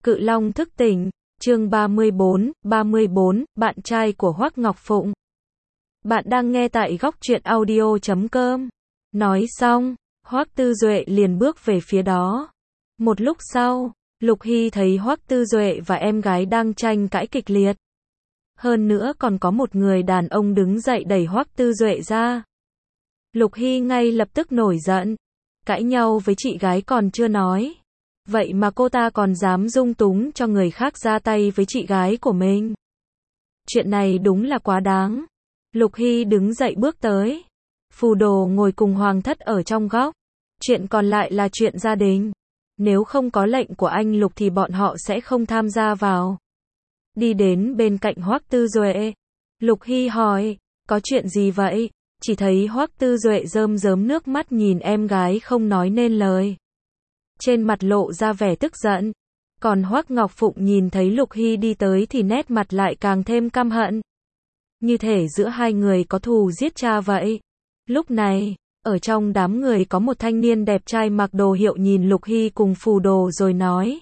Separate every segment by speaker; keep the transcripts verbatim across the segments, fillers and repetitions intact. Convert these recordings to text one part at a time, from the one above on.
Speaker 1: Cự Long thức tỉnh, chương ba mươi tư, ba mươi tư, bạn trai của Hoắc Ngọc Phụng. Bạn đang nghe tại góc truyện audio chấm com. Nói xong, Hoắc Tư Duệ liền bước về phía đó. Một lúc sau, Lục Hy thấy Hoắc Tư Duệ và em gái đang tranh cãi kịch liệt. Hơn nữa còn có một người đàn ông đứng dậy đẩy Hoắc Tư Duệ ra. Lục Hy ngay lập tức nổi giận. Cãi nhau với chị gái còn chưa nói. Vậy mà cô ta còn dám dung túng cho người khác ra tay với chị gái của mình. Chuyện này đúng là quá đáng. Lục Hy đứng dậy bước tới. Phù Đồ ngồi cùng Hoàng thất ở trong góc. Chuyện còn lại là chuyện gia đình. Nếu không có lệnh của anh Lục thì bọn họ sẽ không tham gia vào. Đi đến bên cạnh Hoắc Tư Duệ. Lục Hy hỏi, có chuyện gì vậy? Chỉ thấy Hoắc Tư Duệ rơm rớm nước mắt nhìn em gái không nói nên lời. Trên mặt lộ ra vẻ tức giận. Còn Hoắc Ngọc Phụng nhìn thấy Lục Hy đi tới thì nét mặt lại càng thêm căm hận. Như thể giữa hai người có thù giết cha vậy. Lúc này, ở trong đám người có một thanh niên đẹp trai mặc đồ hiệu nhìn Lục Hy cùng Phù Đồ rồi nói.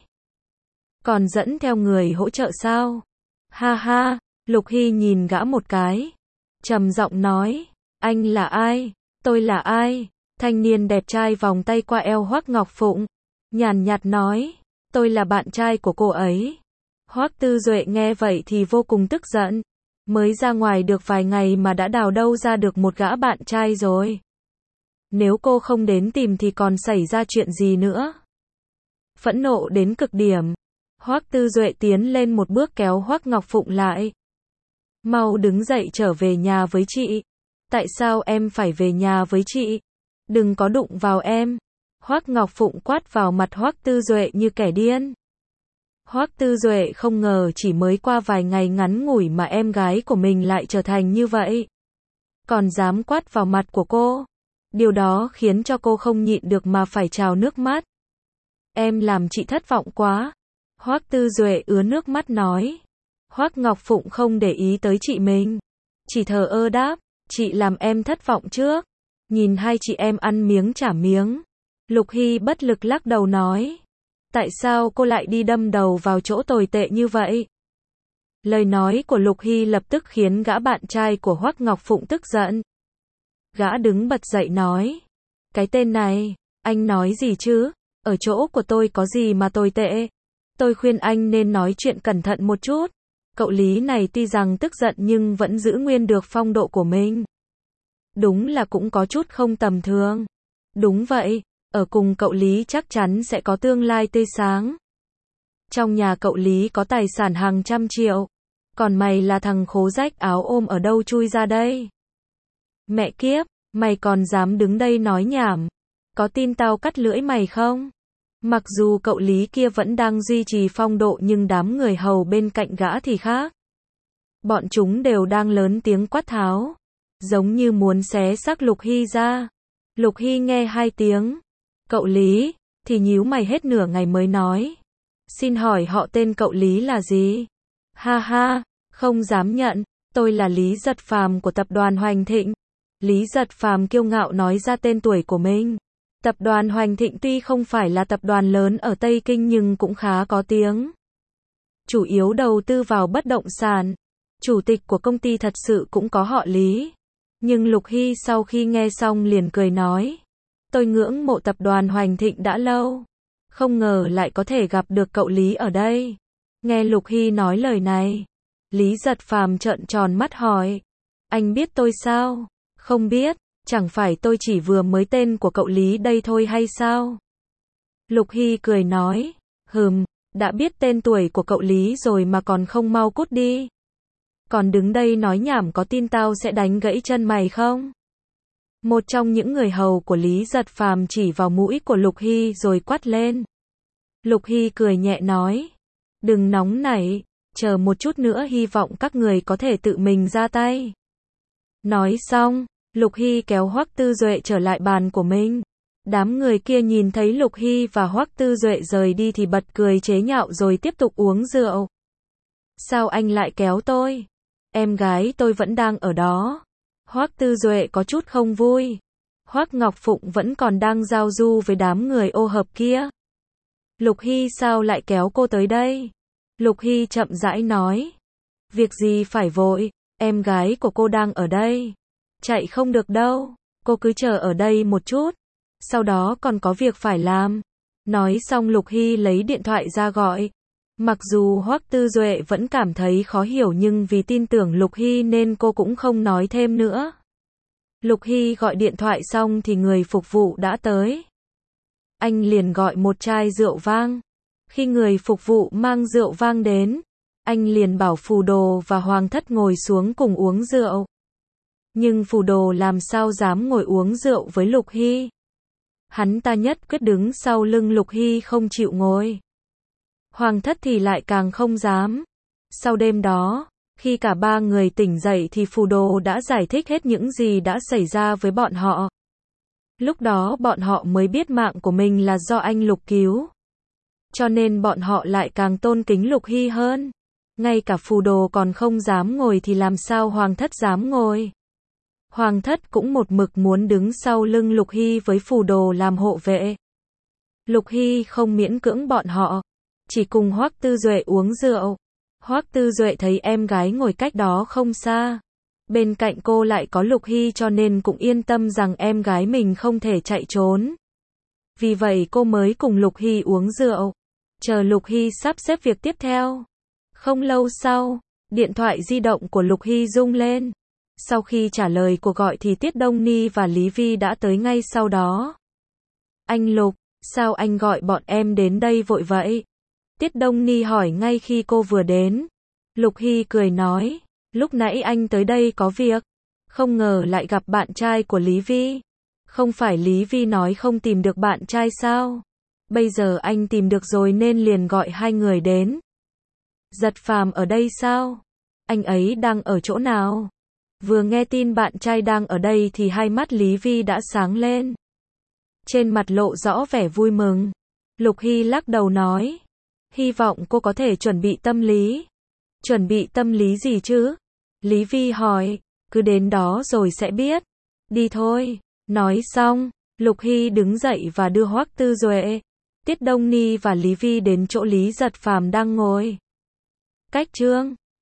Speaker 1: Còn dẫn theo người hỗ trợ sao? Ha ha, Lục Hy nhìn gã một cái. Trầm giọng nói, anh là ai? Tôi là ai? Thanh niên đẹp trai vòng tay qua eo Hoắc Ngọc Phụng. Nhàn nhạt nói, tôi là bạn trai của cô ấy. Hoắc Tư Duệ nghe vậy thì vô cùng tức giận. Mới ra ngoài được vài ngày mà đã đào đâu ra được một gã bạn trai rồi. Nếu cô không đến tìm thì còn xảy ra chuyện gì nữa? Phẫn nộ đến cực điểm. Hoắc Tư Duệ tiến lên một bước kéo Hoắc Ngọc Phụng lại. Mau đứng dậy trở về nhà với chị. Tại sao em phải về nhà với chị? Đừng có đụng vào em. Hoắc Ngọc Phụng quát vào mặt Hoắc Tư Duệ như kẻ điên. Hoắc Tư Duệ không ngờ chỉ mới qua vài ngày ngắn ngủi mà em gái của mình lại trở thành như vậy. Còn dám quát vào mặt của cô. Điều đó khiến cho cô không nhịn được mà phải trào nước mắt. Em làm chị thất vọng quá. Hoắc Tư Duệ ứa nước mắt nói. Hoắc Ngọc Phụng không để ý tới chị mình. Chỉ thờ ơ đáp, chị làm em thất vọng trước. Nhìn hai chị em ăn miếng trả miếng. Lục Hy bất lực lắc đầu nói. Tại sao cô lại đi đâm đầu vào chỗ tồi tệ như vậy? Lời nói của Lục Hy lập tức khiến gã bạn trai của Hoắc Ngọc Phụng tức giận. Gã đứng bật dậy nói. Cái tên này, anh nói gì chứ? Ở chỗ của tôi có gì mà tồi tệ? Tôi khuyên anh nên nói chuyện cẩn thận một chút. Cậu Lý này tuy rằng tức giận nhưng vẫn giữ nguyên được phong độ của mình. Đúng là cũng có chút không tầm thường. Đúng vậy, ở cùng cậu Lý chắc chắn sẽ có tương lai tươi sáng. Trong nhà cậu Lý có tài sản hàng trăm triệu. Còn mày là thằng khố rách áo ôm ở đâu chui ra đây? Mẹ kiếp, mày còn dám đứng đây nói nhảm. Có tin tao cắt lưỡi mày không? Mặc dù cậu Lý kia vẫn đang duy trì phong độ nhưng đám người hầu bên cạnh gã thì khác. Bọn chúng đều đang lớn tiếng quát tháo. Giống như muốn xé xác Lục Hy ra. Lục Hy nghe hai tiếng. Cậu Lý, thì nhíu mày hết nửa ngày mới nói. Xin hỏi họ tên cậu Lý là gì? Ha ha, không dám nhận, tôi là Lý Giật Phàm của tập đoàn Hoành Thịnh. Lý Giật Phàm kiêu ngạo nói ra tên tuổi của mình. Tập đoàn Hoành Thịnh tuy không phải là tập đoàn lớn ở Tây Kinh nhưng cũng khá có tiếng. Chủ yếu đầu tư vào bất động sản. Chủ tịch của công ty thật sự cũng có họ Lý. Nhưng Lục Hy sau khi nghe xong liền cười nói. Tôi ngưỡng mộ tập đoàn Hoành Thịnh đã lâu. Không ngờ lại có thể gặp được cậu Lý ở đây. Nghe Lục Hy nói lời này. Lý Giật Phàm trợn tròn mắt hỏi. Anh biết tôi sao? Không biết, chẳng phải tôi chỉ vừa mới tên của cậu Lý đây thôi hay sao? Lục Hy cười nói. Hừm, đã biết tên tuổi của cậu Lý rồi mà còn không mau cút đi. Còn đứng đây nói nhảm có tin tao sẽ đánh gãy chân mày không? Một trong những người hầu của Lý Giật Phàm chỉ vào mũi của Lục Hy rồi quát lên. Lục Hy cười nhẹ nói. Đừng nóng nảy, chờ một chút nữa hy vọng các người có thể tự mình ra tay. Nói xong, Lục Hy kéo Hoắc Tư Duệ trở lại bàn của mình. Đám người kia nhìn thấy Lục Hy và Hoắc Tư Duệ rời đi thì bật cười chế nhạo rồi tiếp tục uống rượu. Sao anh lại kéo tôi? Em gái tôi vẫn đang ở đó. Hoắc Tư Duệ có chút không vui. Hoắc Ngọc Phụng vẫn còn đang giao du với đám người ô hợp kia. Lục Hy sao lại kéo cô tới đây? Lục Hy chậm rãi nói. Việc gì phải vội, em gái của cô đang ở đây. Chạy không được đâu, cô cứ chờ ở đây một chút. Sau đó còn có việc phải làm. Nói xong Lục Hy lấy điện thoại ra gọi. Mặc dù Hoắc Tư Duệ vẫn cảm thấy khó hiểu nhưng vì tin tưởng Lục Hy nên cô cũng không nói thêm nữa. Lục Hy gọi điện thoại xong thì người phục vụ đã tới. Anh liền gọi một chai rượu vang. Khi người phục vụ mang rượu vang đến, anh liền bảo Phù Đồ và Hoàng Thất ngồi xuống cùng uống rượu. Nhưng Phù Đồ làm sao dám ngồi uống rượu với Lục Hy. Hắn ta nhất quyết đứng sau lưng Lục Hy không chịu ngồi. Hoàng Thất thì lại càng không dám. Sau đêm đó, khi cả ba người tỉnh dậy thì Phù Đồ đã giải thích hết những gì đã xảy ra với bọn họ. Lúc đó bọn họ mới biết mạng của mình là do anh Lục cứu. Cho nên bọn họ lại càng tôn kính Lục Hy hơn. Ngay cả Phù Đồ còn không dám ngồi thì làm sao Hoàng Thất dám ngồi. Hoàng Thất cũng một mực muốn đứng sau lưng Lục Hy với Phù Đồ làm hộ vệ. Lục Hy không miễn cưỡng bọn họ, chỉ cùng Hoắc Tư Duệ uống rượu. Hoắc Tư Duệ thấy em gái ngồi cách đó không xa. Bên cạnh cô lại có Lục Hy cho nên cũng yên tâm rằng em gái mình không thể chạy trốn. Vì vậy cô mới cùng Lục Hy uống rượu. Chờ Lục Hy sắp xếp việc tiếp theo. Không lâu sau, điện thoại di động của Lục Hy rung lên. Sau khi trả lời cuộc gọi thì Tiết Đông Ni và Lý Vi đã tới ngay sau đó. Anh Lục, sao anh gọi bọn em đến đây vội vậy? Tiết Đông Ni hỏi ngay khi cô vừa đến. Lục Hy cười nói, lúc nãy anh tới đây có việc. Không ngờ lại gặp bạn trai của Lý Vi. Không phải Lý Vi nói không tìm được bạn trai sao? Bây giờ anh tìm được rồi nên liền gọi hai người đến. Giật Phàm ở đây sao? Anh ấy đang ở chỗ nào? Vừa nghe tin bạn trai đang ở đây thì hai mắt Lý Vi đã sáng lên. Trên mặt lộ rõ vẻ vui mừng. Lục Hy lắc đầu nói. Hy vọng cô có thể chuẩn bị tâm lý. Chuẩn bị tâm lý gì chứ? Lý Vi hỏi. Cứ đến đó rồi sẽ biết. Đi thôi. Nói xong, Lục Hy đứng dậy và đưa Hoắc Tư Duệ, Tiết Đông Ni và Lý Vi đến chỗ Lý Giật Phàm đang ngồi. Cách chương